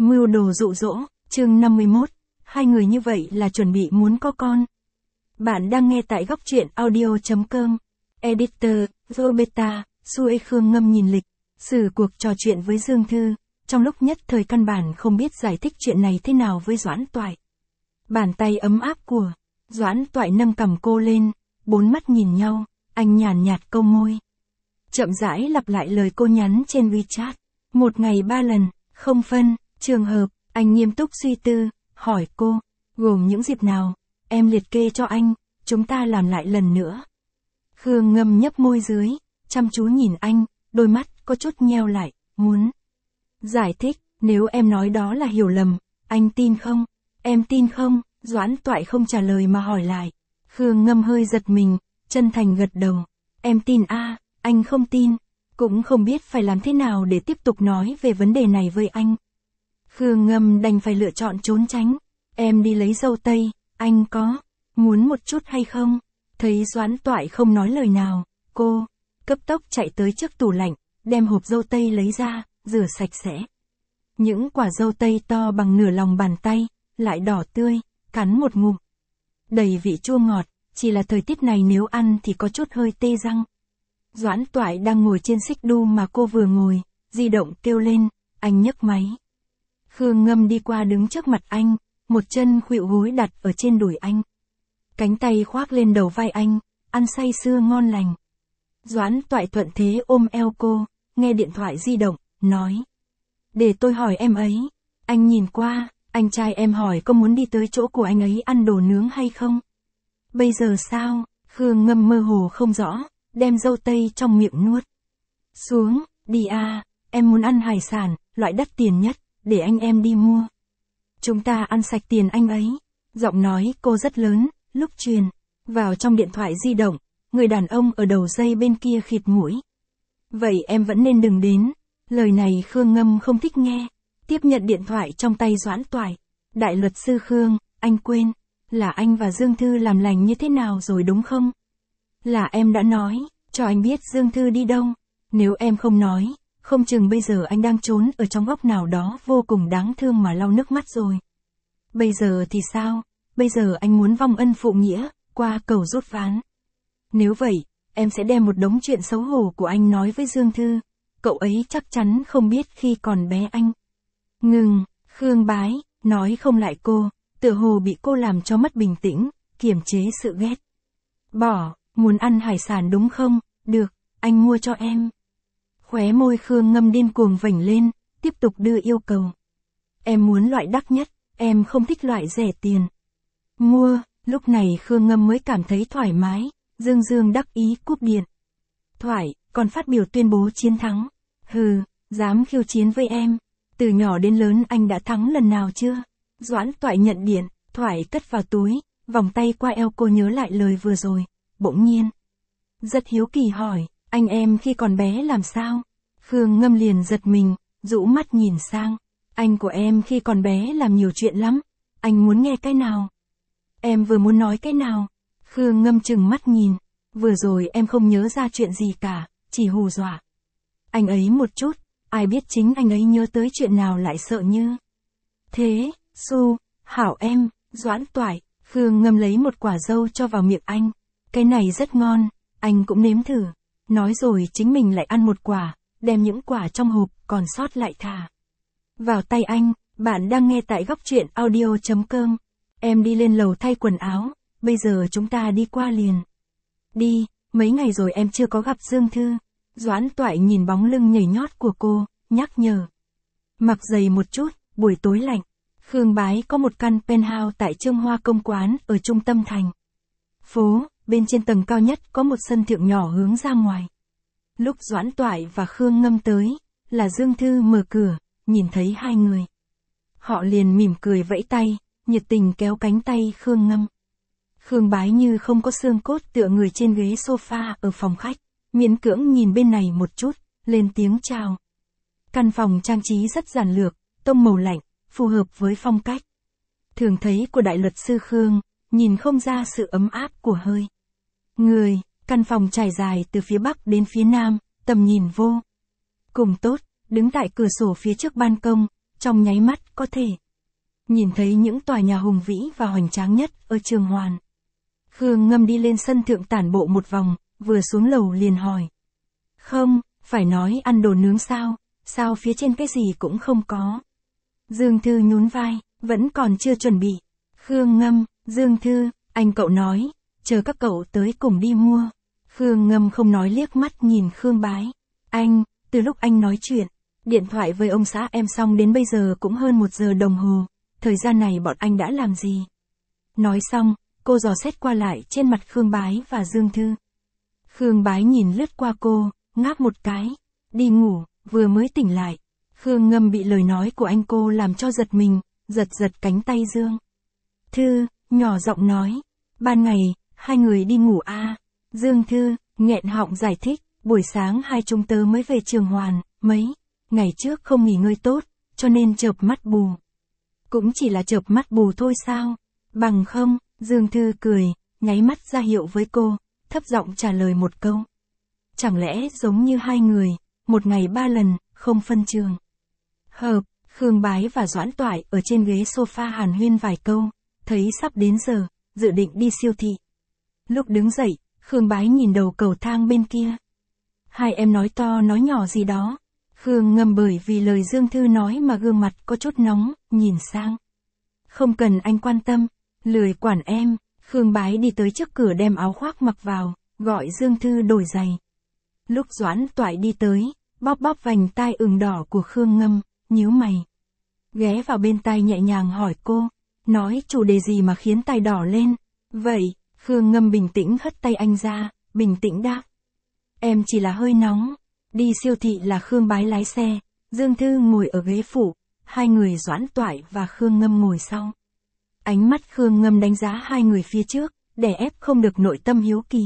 Mưu đồ dụ dỗ, chương 51, hai người như vậy là chuẩn bị muốn có con. Bạn đang nghe tại góc truyện audio.com. Editor, Roberta, Sue Khương Ngâm nhìn lịch, sử cuộc trò chuyện với Dương Thư, trong lúc nhất thời căn bản không biết giải thích chuyện này thế nào với Doãn Toại. Bàn tay ấm áp của Doãn Toại nâng cằm cô lên, bốn mắt nhìn nhau, anh nhàn nhạt câu môi. Chậm rãi lặp lại lời cô nhắn trên WeChat, 1 ngày 3 lần, không phân trường hợp. Anh nghiêm túc suy tư, hỏi cô, gồm những dịp nào, em liệt kê cho anh, chúng ta làm lại lần nữa. Khương Ngâm nhấp môi dưới, chăm chú nhìn anh, đôi mắt có chút nheo lại, muốn giải thích, nếu em nói đó là hiểu lầm, anh tin không? Em tin không? Doãn Toại không trả lời mà hỏi lại. Khương Ngâm hơi giật mình, chân thành gật đầu. Em tin a, anh không tin, cũng không biết phải làm thế nào để tiếp tục nói về vấn đề này với anh. Khương Ngâm đành phải lựa chọn trốn tránh. Em đi lấy dâu tây, anh có muốn một chút hay không? Thấy Doãn Toại không nói lời nào, cô cấp tốc chạy tới trước tủ lạnh, đem hộp dâu tây lấy ra, rửa sạch sẽ. Những quả dâu tây to bằng nửa lòng bàn tay, lại đỏ tươi, cắn một ngụm. Đầy vị chua ngọt, chỉ là thời tiết này nếu ăn thì có chút hơi tê răng. Doãn Toại đang ngồi trên xích đu mà cô vừa ngồi, di động kêu lên, anh nhấc máy. Khương Ngâm đi qua đứng trước mặt anh, một chân khuỵu gối đặt ở trên đùi anh. Cánh tay khoác lên đầu vai anh, ăn say sưa ngon lành. Doãn Toại thuận thế ôm eo cô, nghe điện thoại di động, nói. Để tôi hỏi em ấy. Anh nhìn qua, anh trai em hỏi có muốn đi tới chỗ của anh ấy ăn đồ nướng hay không? Bây giờ sao? Khương Ngâm mơ hồ không rõ, đem dâu tây trong miệng nuốt xuống, đi à, em muốn ăn hải sản, loại đắt tiền nhất, để anh em đi mua. Chúng ta ăn sạch tiền anh ấy. Giọng nói cô rất lớn, lúc truyền vào trong điện thoại di động, người đàn ông ở đầu dây bên kia khịt mũi. Vậy em vẫn nên đừng đến. Lời này Khương Ngâm không thích nghe. Tiếp nhận điện thoại trong tay Doãn Toại. Đại luật sư Khương, anh quên, là anh và Dương Thư làm lành như thế nào rồi đúng không? Là em đã nói, cho anh biết Dương Thư đi đâu. Nếu em không nói, không chừng bây giờ anh đang trốn ở trong góc nào đó vô cùng đáng thương mà lau nước mắt rồi. Bây giờ thì sao? Bây giờ anh muốn vong ân phụ nghĩa, qua cầu rút ván. Nếu vậy, em sẽ đem một đống chuyện xấu hổ của anh nói với Dương Thư. Cậu ấy chắc chắn không biết khi còn bé anh. Ngừng, Khương Bái, nói không lại cô, tựa hồ bị cô làm cho mất bình tĩnh, kiềm chế sự ghét. Bỏ, muốn ăn hải sản đúng không? Được, anh mua cho em. Khóe môi Khương Ngâm điên cuồng vểnh lên, tiếp tục đưa yêu cầu. Em muốn loại đắt nhất, em không thích loại rẻ tiền. Mua, lúc này Khương Ngâm mới cảm thấy thoải mái, dương dương đắc ý cúp điện. Thoại, còn phát biểu tuyên bố chiến thắng. Hừ, dám khiêu chiến với em. Từ nhỏ đến lớn anh đã thắng lần nào chưa? Doãn Toại nhận điện, Thoại cất vào túi, vòng tay qua eo cô nhớ lại lời vừa rồi, bỗng nhiên. Rất hiếu kỳ hỏi, anh em khi còn bé làm sao? Khương Ngâm liền giật mình, rũ mắt nhìn sang. Anh của em khi còn bé làm nhiều chuyện lắm. Anh muốn nghe cái nào? Em vừa muốn nói cái nào? Khương Ngâm chừng mắt nhìn. Vừa rồi em không nhớ ra chuyện gì cả, chỉ hù dọa. Anh ấy một chút, ai biết chính anh ấy nhớ tới chuyện nào lại sợ như. Thế, Su, hảo em, Doãn Toại, Khương Ngâm lấy một quả dâu cho vào miệng anh. Cái này rất ngon, anh cũng nếm thử. Nói rồi chính mình lại ăn một quả, đem những quả trong hộp còn sót lại thả vào tay anh. Bạn đang nghe tại góc truyện audio.com. Em đi lên lầu thay quần áo, bây giờ chúng ta đi qua liền. Đi, mấy ngày rồi em chưa có gặp Dương Thư. Doãn Toại nhìn bóng lưng nhảy nhót của cô, nhắc nhở. Mặc giày một chút, buổi tối lạnh. Khương Bái có một căn penthouse tại Trương Hoa Công Quán ở trung tâm thành phố, bên trên tầng cao nhất có một sân thượng nhỏ hướng ra ngoài. Lúc Doãn Toại và Khương Ngâm tới, là Dương Thư mở cửa, nhìn thấy hai người. Họ liền mỉm cười vẫy tay, nhiệt tình kéo cánh tay Khương Ngâm. Khương Bái như không có xương cốt tựa người trên ghế sofa ở phòng khách, miễn cưỡng nhìn bên này một chút, lên tiếng chào. Căn phòng trang trí rất giản lược, tông màu lạnh, phù hợp với phong cách thường thấy của đại luật sư Khương, nhìn không ra sự ấm áp của hơi người. Căn phòng trải dài từ phía bắc đến phía nam, tầm nhìn vô cùng tốt, đứng tại cửa sổ phía trước ban công, trong nháy mắt có thể nhìn thấy những tòa nhà hùng vĩ và hoành tráng nhất ở Trường Hoàn. Khương Ngâm đi lên sân thượng tản bộ một vòng, vừa xuống lầu liền hỏi. Không, phải nói ăn đồ nướng sao, sao phía trên cái gì cũng không có. Dương Thư nhún vai, vẫn còn chưa chuẩn bị. Khương Ngâm, Dương Thư, anh cậu nói, chờ các cậu tới cùng đi mua. Khương Ngâm không nói liếc mắt nhìn Khương Bái. Anh, từ lúc anh nói chuyện, điện thoại với ông xã em xong đến bây giờ cũng hơn 1 giờ đồng hồ, thời gian này bọn anh đã làm gì? Nói xong, cô dò xét qua lại trên mặt Khương Bái và Dương Thư. Khương Bái nhìn lướt qua cô, ngáp một cái, đi ngủ, vừa mới tỉnh lại. Khương Ngâm bị lời nói của anh cô làm cho giật mình, giật cánh tay Dương Thư, nhỏ giọng nói, ban ngày, hai người đi ngủ à? Dương Thư, nghẹn họng giải thích, buổi sáng hai chúng tớ mới về Trường Hoàn, mấy ngày trước không nghỉ ngơi tốt, cho nên chợp mắt bù. Cũng chỉ là chợp mắt bù thôi sao? Bằng không, Dương Thư cười, nháy mắt ra hiệu với cô, thấp giọng trả lời một câu. Chẳng lẽ giống như hai người, một ngày 3 lần, không phân trường. Hợp, Khương Bái và Doãn Toại ở trên ghế sofa hàn huyên vài câu, thấy sắp đến giờ, dự định đi siêu thị. Lúc đứng dậy, Khương Bái nhìn đầu cầu thang bên kia. Hai em nói to nói nhỏ gì đó. Khương Ngâm bởi vì lời Dương Thư nói mà gương mặt có chút nóng, nhìn sang. Không cần anh quan tâm, lười quản em. Khương Bái đi tới trước cửa đem áo khoác mặc vào, gọi Dương Thư đổi giày. Lúc Doãn Toại đi tới, bóp vành tai ửng đỏ của Khương Ngâm, nhíu mày. Ghé vào bên tai nhẹ nhàng hỏi cô, nói chủ đề gì mà khiến tai đỏ lên. Vậy, Khương Ngâm bình tĩnh hất tay anh ra, bình tĩnh đáp. Em chỉ là hơi nóng. Đi siêu thị là Khương Bái lái xe, Dương Thư ngồi ở ghế phụ, hai người Doãn Toại và Khương Ngâm ngồi sau. Ánh mắt Khương Ngâm đánh giá hai người phía trước, đè ép không được nội tâm hiếu kỳ.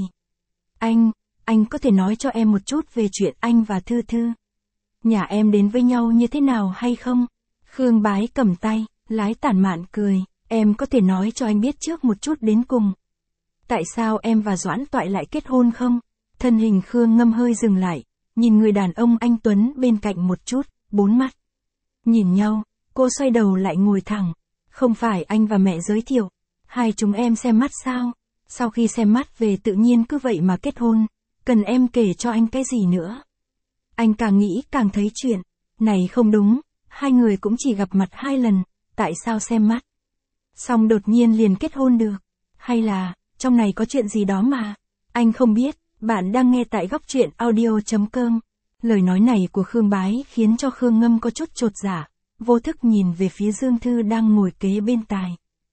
Anh có thể nói cho em một chút về chuyện anh và Thư Thư. Nhà em đến với nhau như thế nào hay không? Khương Bái cầm tay, lái tản mạn cười, em có thể nói cho anh biết trước một chút đến cùng. Tại sao em và Doãn Toại lại kết hôn không? Thân hình Khương Ngâm hơi dừng lại, nhìn người đàn ông anh Tuấn bên cạnh một chút, bốn mắt. Nhìn nhau, cô xoay đầu lại ngồi thẳng. Không phải anh và mẹ giới thiệu, hai chúng em xem mắt sao? Sau khi xem mắt về tự nhiên cứ vậy mà kết hôn, cần em kể cho anh cái gì nữa? Anh càng nghĩ càng thấy chuyện này không đúng, hai người cũng chỉ gặp mặt 2 lần, tại sao xem mắt? Xong đột nhiên liền kết hôn được, hay là, trong này có chuyện gì đó mà, anh không biết. Bạn đang nghe tại góc truyện audio.com. Lời nói này của Khương Bái khiến cho Khương Ngâm có chút chột dạ, vô thức nhìn về phía Dương Thư đang ngồi kế bên tài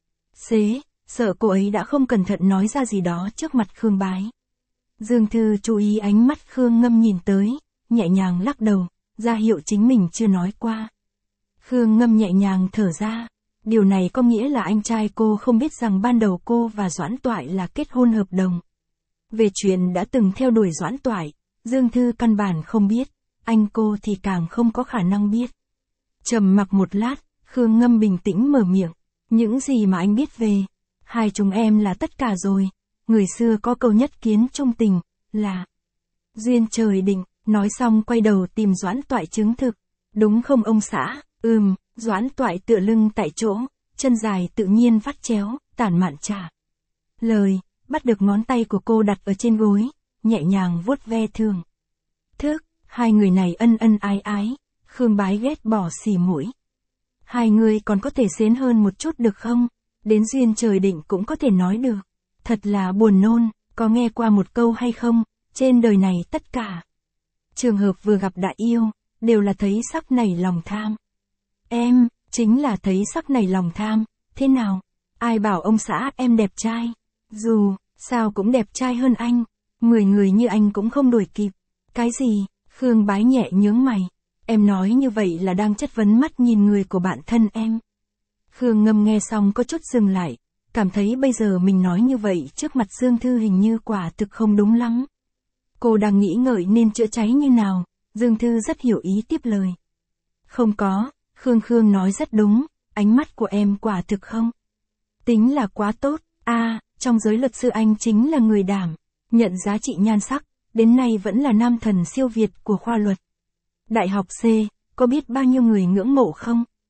xế, sợ cô ấy đã không cẩn thận nói ra gì đó trước mặt Khương Bái. Dương Thư chú ý ánh mắt Khương Ngâm nhìn tới, nhẹ nhàng lắc đầu, ra hiệu chính mình chưa nói qua. Khương Ngâm nhẹ nhàng thở ra, điều này có nghĩa là anh trai cô không biết rằng ban đầu cô và Doãn Toại là kết hôn hợp đồng. Về chuyện đã từng theo đuổi Doãn Toại, Dương Thư căn bản không biết, anh cô thì càng không có khả năng biết. Trầm mặc một lát, Khương Ngâm bình tĩnh mở miệng, những gì mà anh biết về hai chúng em là tất cả rồi. Người xưa có câu nhất kiến trung tình, là duyên trời định, nói xong quay đầu tìm Doãn Toại chứng thực. Đúng không ông xã? Doãn Toại tựa lưng tại chỗ, chân dài tự nhiên vắt chéo, tản mạn trả lời. Bắt được ngón tay của cô đặt ở trên gối, nhẹ nhàng vuốt ve thường thức, hai người này ân ân ái ái, Khương Bái ghét bỏ xì mũi. Hai người còn có thể xến hơn một chút được không? Đến duyên trời định cũng có thể nói được. Thật là buồn nôn, có nghe qua một câu hay không? Trên đời này tất cả trường hợp vừa gặp đã yêu, đều là thấy sắc nảy lòng tham. Em, chính là thấy sắc nảy lòng tham, thế nào? Ai bảo ông xã em đẹp trai? Dù sao cũng đẹp trai hơn anh, 10 người như anh cũng không đuổi kịp. Cái gì? Khương Bái nhẹ nhướng mày. Em nói như vậy là đang chất vấn mắt nhìn người của bạn thân em. Khương Ngâm nghe xong có chút dừng lại, cảm thấy bây giờ mình nói như vậy trước mặt Dương Thư hình như quả thực không đúng lắm. Cô đang nghĩ ngợi nên chữa cháy như nào, Dương Thư rất hiểu ý tiếp lời. Không có, Khương nói rất đúng, ánh mắt của em quả thực không tính là quá tốt. Trong giới luật sư anh chính là người đảm nhận giá trị nhan sắc, đến nay vẫn là nam thần siêu việt của khoa luật. Đại học C, có biết bao nhiêu người ngưỡng mộ không?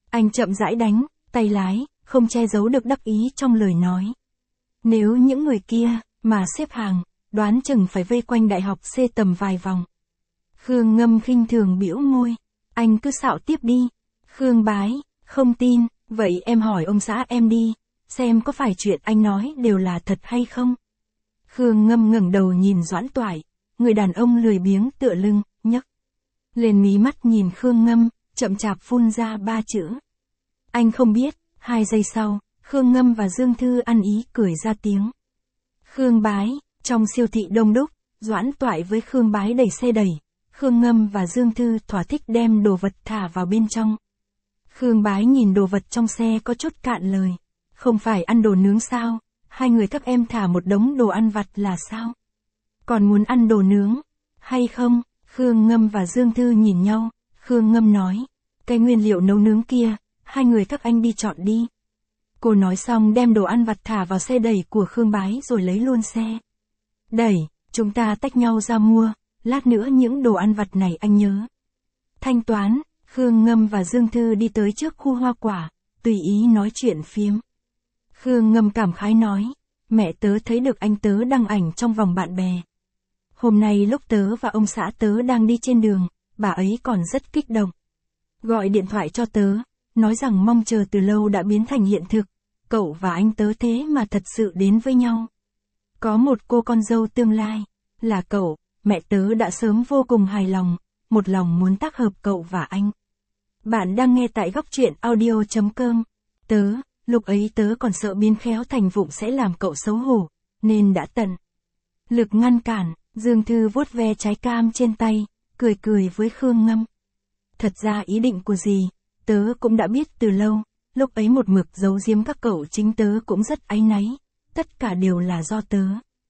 Anh chậm rãi đánh, tay lái, không che giấu được đắc ý trong lời nói. Nếu những người kia, mà xếp hàng, đoán chừng phải vây quanh đại học C tầm vài vòng. Khương Ngâm khinh thường bĩu môi. Anh cứ xạo tiếp đi. Khương Bái, không tin, vậy em hỏi ông xã em đi, xem có phải chuyện anh nói đều là thật hay không. Khương Ngâm ngẩng đầu nhìn Doãn Toại, người đàn ông lười biếng tựa lưng, nhấc lên mí mắt nhìn Khương Ngâm, chậm chạp phun ra 3 chữ. Anh không biết. 2 giây sau, Khương Ngâm và Dương Thư ăn ý cười ra tiếng. Khương Bái, trong siêu thị đông đúc, Doãn Toại với Khương Bái đẩy xe đẩy. Khương Ngâm và Dương Thư thỏa thích đem đồ vật thả vào bên trong. Khương Bái nhìn đồ vật trong xe có chút cạn lời. Không phải ăn đồ nướng sao? Hai người các em thả một đống đồ ăn vặt là sao? Còn muốn ăn đồ nướng? Hay không? Khương Ngâm và Dương Thư nhìn nhau. Khương Ngâm nói. Cái nguyên liệu nấu nướng kia, hai người các anh đi chọn đi. Cô nói xong đem đồ ăn vặt thả vào xe đẩy của Khương Bái rồi lấy luôn xe. Đẩy, chúng ta tách nhau ra mua, lát nữa những đồ ăn vặt này anh nhớ. Thanh toán, Khương Ngâm và Dương Thư đi tới trước khu hoa quả, tùy ý nói chuyện phiếm. Khương Ngâm cảm khái nói, mẹ tớ thấy được anh tớ đăng ảnh trong vòng bạn bè. Hôm nay lúc tớ và ông xã tớ đang đi trên đường, bà ấy còn rất kích động. Gọi điện thoại cho tớ, nói rằng mong chờ từ lâu đã biến thành hiện thực, cậu và anh tớ thế mà thật sự đến với nhau. Có một cô con dâu tương lai, là cậu, mẹ tớ đã sớm vô cùng hài lòng, một lòng muốn tác hợp cậu và anh. Bạn đang nghe tại góc truyện audio.com. Lúc ấy tớ còn sợ biến khéo thành vụng sẽ làm cậu xấu hổ, nên đã tận lực ngăn cản. Dương Thư vuốt ve trái cam trên tay, cười cười với Khương Ngâm. Thật ra ý định của dì, tớ cũng đã biết từ lâu, lúc ấy một mực giấu giếm các cậu chính tớ cũng rất áy náy, tất cả đều là do tớ.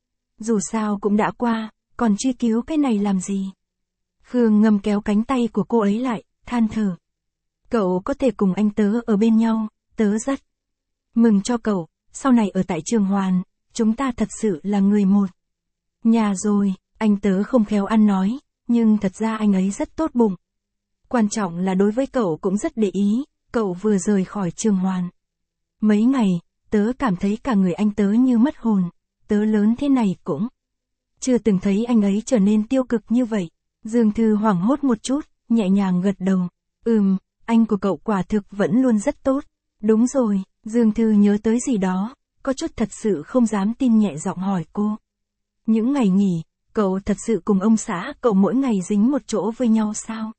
Dù sao cũng đã qua, còn truy cứu cái này làm gì? Khương Ngâm kéo cánh tay của cô ấy lại, than thở. Cậu có thể cùng anh tớ ở bên nhau, tớ rất mừng cho cậu, sau này ở tại Trường Hoàn, chúng ta thật sự là người một nhà rồi. Anh tớ không khéo ăn nói, nhưng thật ra anh ấy rất tốt bụng. Quan trọng là đối với cậu cũng rất để ý, cậu vừa rời khỏi Trường Hoàn. Mấy ngày, tớ cảm thấy cả người anh tớ như mất hồn, tớ lớn thế này cũng chưa từng thấy anh ấy trở nên tiêu cực như vậy. Dương Thư hoảng hốt một chút, nhẹ nhàng gật đầu. Anh của cậu quả thực vẫn luôn rất tốt. Đúng rồi, Dương Thư nhớ tới gì đó, có chút thật sự không dám tin nhẹ giọng hỏi cô. Những ngày nghỉ, cậu thật sự cùng ông xã cậu mỗi ngày dính một chỗ với nhau sao?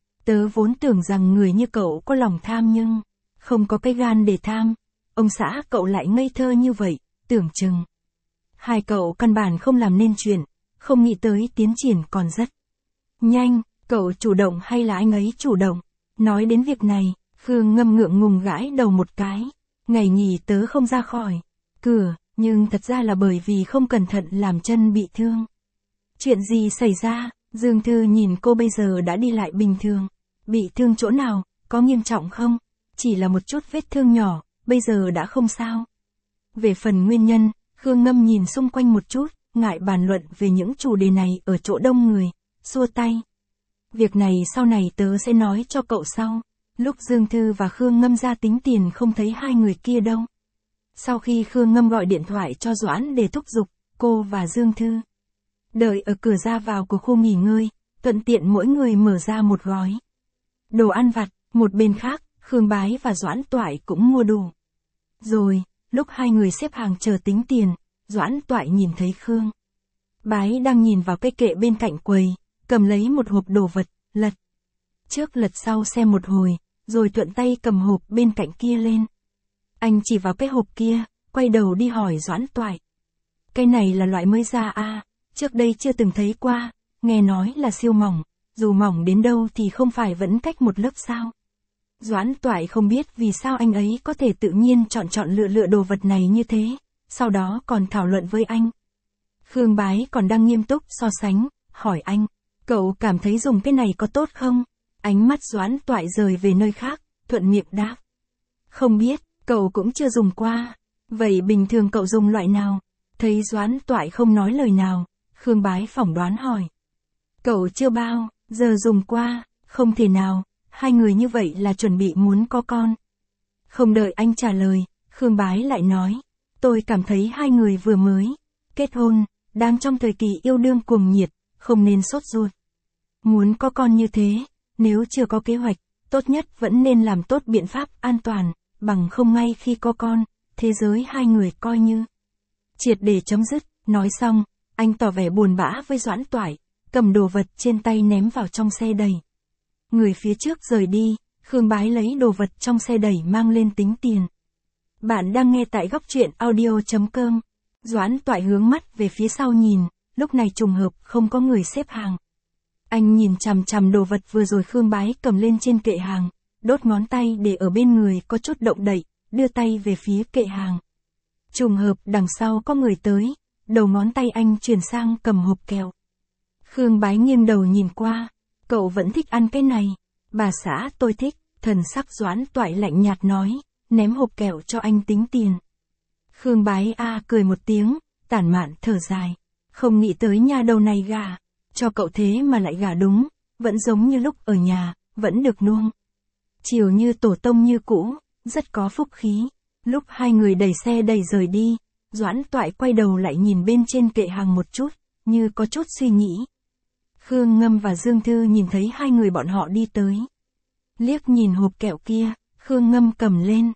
Tớ vốn tưởng rằng người như cậu có lòng tham nhưng không có cái gan để tham. Ông xã cậu lại ngây thơ như vậy, tưởng chừng hai cậu căn bản không làm nên chuyện, không nghĩ tới tiến triển còn rất nhanh. Cậu chủ động hay là anh ấy chủ động? Nói đến việc này, Khương Ngâm ngượng ngùng gãi đầu một cái. Ngày nghỉ tớ không ra khỏi cửa, nhưng thật ra là bởi vì không cẩn thận làm chân bị thương. Chuyện gì xảy ra? Dương Thư nhìn cô bây giờ đã đi lại bình thường. Bị thương chỗ nào, có nghiêm trọng không? Chỉ là một chút vết thương nhỏ, bây giờ đã không sao. Về phần nguyên nhân, Khương Ngâm nhìn xung quanh một chút, ngại bàn luận về những chủ đề này ở chỗ đông người, xua tay. Việc này sau này tớ sẽ nói cho cậu sau. Lúc Dương Thư và Khương Ngâm ra tính tiền không thấy hai người kia đâu. Sau khi Khương Ngâm gọi điện thoại cho Doãn để thúc giục, cô và Dương Thư đợi ở cửa ra vào của khu nghỉ ngơi, thuận tiện mỗi người mở ra một gói đồ ăn vặt. Một bên khác, Khương Bái và Doãn Toại cũng mua đủ. Rồi, lúc hai người xếp hàng chờ tính tiền, Doãn Toại nhìn thấy Khương Bái đang nhìn vào cái kệ bên cạnh quầy, cầm lấy một hộp đồ vật, lật trước lật sau xem một hồi, rồi thuận tay cầm hộp bên cạnh kia lên. Anh chỉ vào cái hộp kia, quay đầu đi hỏi Doãn Toại. Cái này là loại mới ra à, trước đây chưa từng thấy qua, nghe nói là siêu mỏng, dù mỏng đến đâu thì không phải vẫn cách một lớp sao. Doãn Toại không biết vì sao anh ấy có thể tự nhiên chọn lựa đồ vật này như thế, sau đó còn thảo luận với anh. Khương Bái còn đang nghiêm túc so sánh, hỏi anh, cậu cảm thấy dùng cái này có tốt không? Ánh mắt Doãn Toại rời về nơi khác, thuận miệng đáp. Không biết, cậu cũng chưa dùng qua. Vậy bình thường cậu dùng loại nào? Thấy Doãn Toại không nói lời nào, Khương Bái phỏng đoán hỏi. Cậu chưa bao giờ dùng qua, không thể nào, hai người như vậy là chuẩn bị muốn có con. Không đợi anh trả lời, Khương Bái lại nói, tôi cảm thấy hai người vừa mới kết hôn, đang trong thời kỳ yêu đương cuồng nhiệt, không nên sốt ruột. Muốn có con như thế, nếu chưa có kế hoạch, tốt nhất vẫn nên làm tốt biện pháp an toàn, bằng không ngay khi có con, thế giới hai người coi như triệt để chấm dứt. Nói xong, anh tỏ vẻ buồn bã với Doãn Toại, cầm đồ vật trên tay ném vào trong xe đẩy. Người phía trước rời đi, Khương Bái lấy đồ vật trong xe đẩy mang lên tính tiền. Bạn đang nghe tại góc truyện audio.com. Doãn Toại hướng mắt về phía sau nhìn, lúc này trùng hợp không có người xếp hàng. Anh nhìn chằm chằm đồ vật vừa rồi Khương Bái cầm lên trên kệ hàng, đốt ngón tay để ở bên người có chút động đậy, đưa tay về phía kệ hàng. Trùng hợp đằng sau có người tới, đầu ngón tay anh chuyển sang cầm hộp kẹo. Khương Bái nghiêng đầu nhìn qua, cậu vẫn thích ăn cái này. Bà xã tôi thích, thần sắc Doãn Toại lạnh nhạt nói, ném hộp kẹo cho anh tính tiền. Khương Bái cười một tiếng, tản mạn thở dài. Không nghĩ tới nhà đầu này gả cho cậu thế mà lại gả đúng, vẫn giống như lúc ở nhà, vẫn được nuông chiều như tổ tông như cũ, rất có phúc khí. Lúc hai người đẩy xe đẩy rời đi, Doãn Toại quay đầu lại nhìn bên trên kệ hàng một chút, như có chút suy nghĩ. Khương Ngâm và Dương Thư nhìn thấy hai người bọn họ đi tới. Liếc nhìn hộp kẹo kia, Khương Ngâm cầm lên.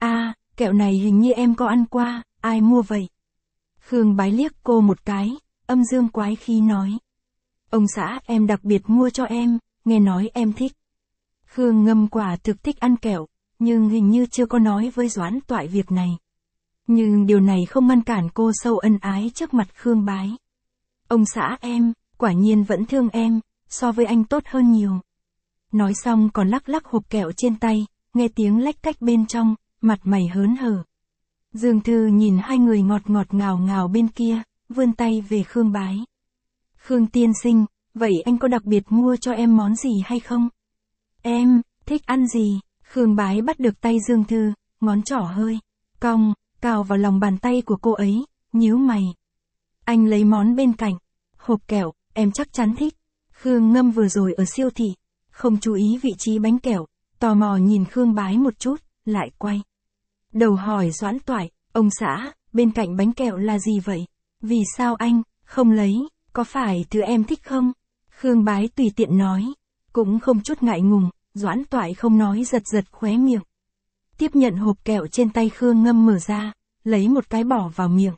Kẹo này hình như em có ăn qua, ai mua vậy? Khương Bái liếc cô một cái, âm dương quái khí nói. Ông xã em đặc biệt mua cho em, nghe nói em thích. Khương Ngâm quả thực thích ăn kẹo, nhưng hình như chưa có nói với Doãn Toại việc này. Nhưng điều này không ngăn cản cô sâu ân ái trước mặt Khương Bái. Ông xã em, quả nhiên vẫn thương em, so với anh tốt hơn nhiều. Nói xong còn lắc lắc hộp kẹo trên tay, nghe tiếng lách cách bên trong, mặt mày hớn hở. Dương Thư nhìn hai người ngọt ngọt ngào ngào bên kia, vươn tay về Khương Bái. Khương tiên sinh, vậy anh có đặc biệt mua cho em món gì hay không? Em, thích ăn gì? Khương Bái bắt được tay Dương Thư, ngón trỏ hơi cong, cào vào lòng bàn tay của cô ấy, nhíu mày. Anh lấy món bên cạnh, hộp kẹo, em chắc chắn thích. Khương Ngâm vừa rồi ở siêu thị, không chú ý vị trí bánh kẹo, tò mò nhìn Khương Bái một chút, lại quay đầu hỏi Doãn Toại, ông xã, bên cạnh bánh kẹo là gì vậy? Vì sao anh không lấy, có phải thứ em thích không? Khương Bái tùy tiện nói, cũng không chút ngại ngùng. Doãn Toại không nói giật giật khóe miệng. Tiếp nhận hộp kẹo trên tay Khương Ngâm mở ra, lấy một cái bỏ vào miệng.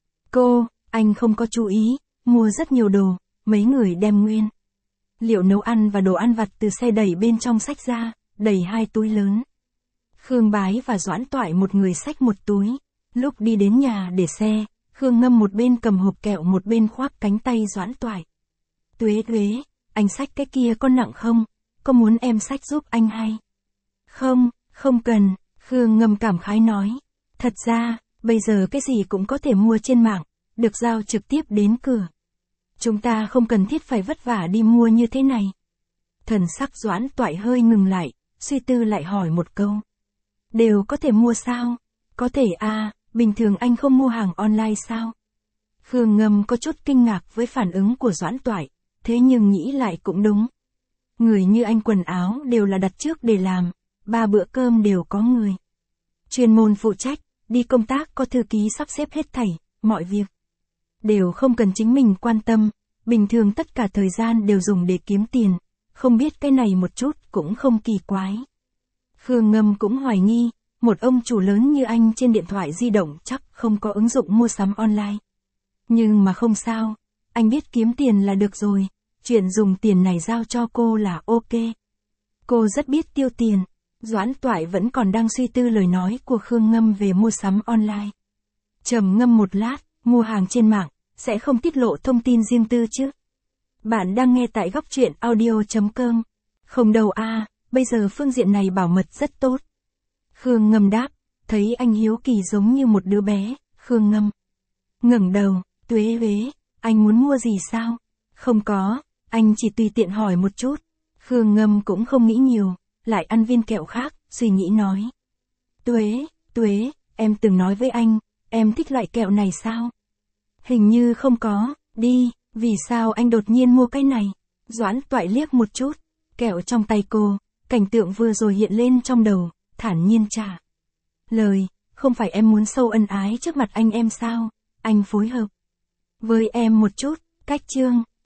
Anh không có chú ý, mua rất nhiều đồ, mấy người đem nguyên liệu nấu ăn và đồ ăn vặt từ xe đẩy bên trong xách ra, đầy 2 túi lớn. Khương Bái và Doãn Toại một người xách một túi. Lúc đi đến nhà để xe, Khương Ngâm một bên cầm hộp kẹo một bên khoác cánh tay Doãn Toại. Tuế, anh xách cái kia có nặng không? Có muốn em xách giúp anh hay? Không cần, Khương Ngâm cảm khái nói. Thật ra, bây giờ cái gì cũng có thể mua trên mạng, được giao trực tiếp đến cửa. Chúng ta không cần thiết phải vất vả đi mua như thế này. Thần sắc Doãn Toại hơi ngừng lại, suy tư lại hỏi một câu. Đều có thể mua sao? Có thể bình thường anh không mua hàng online sao? Khương Ngâm có chút kinh ngạc với phản ứng của Doãn Toại, thế nhưng nghĩ lại cũng đúng. Người như anh quần áo đều là đặt trước để làm, 3 bữa cơm đều có người chuyên môn phụ trách, đi công tác có thư ký sắp xếp hết thảy, mọi việc đều không cần chính mình quan tâm, bình thường tất cả thời gian đều dùng để kiếm tiền, không biết cái này một chút cũng không kỳ quái. Khương Ngâm cũng hoài nghi, một ông chủ lớn như anh trên điện thoại di động chắc không có ứng dụng mua sắm online. Nhưng mà không sao, anh biết kiếm tiền là được rồi, chuyện dùng tiền này giao cho cô là ok. Cô rất biết tiêu tiền. Doãn Toại vẫn còn đang suy tư lời nói của Khương Ngâm về mua sắm online. Trầm ngâm một lát, mua hàng trên mạng, sẽ không tiết lộ thông tin riêng tư chứ? Bạn đang nghe tại góc truyện audio.com. Không đâu bây giờ phương diện này bảo mật rất tốt. Khương Ngâm đáp, thấy anh hiếu kỳ giống như một đứa bé. Khương Ngâm ngẩng đầu, Tuế, anh muốn mua gì sao? Không có, anh chỉ tùy tiện hỏi một chút. Khương Ngâm cũng không nghĩ nhiều, lại ăn viên kẹo khác, suy nghĩ nói. Tuế, em từng nói với anh, em thích loại kẹo này sao? Hình như không có, đi, vì sao anh đột nhiên mua cái này? Doãn Toại liếc một chút, kẹo trong tay cô, Cảnh tượng vừa rồi hiện lên trong đầu, thản nhiên trả lời, không phải em muốn sâu ân ái trước mặt anh em sao, anh phối hợp với em một chút, cách chương.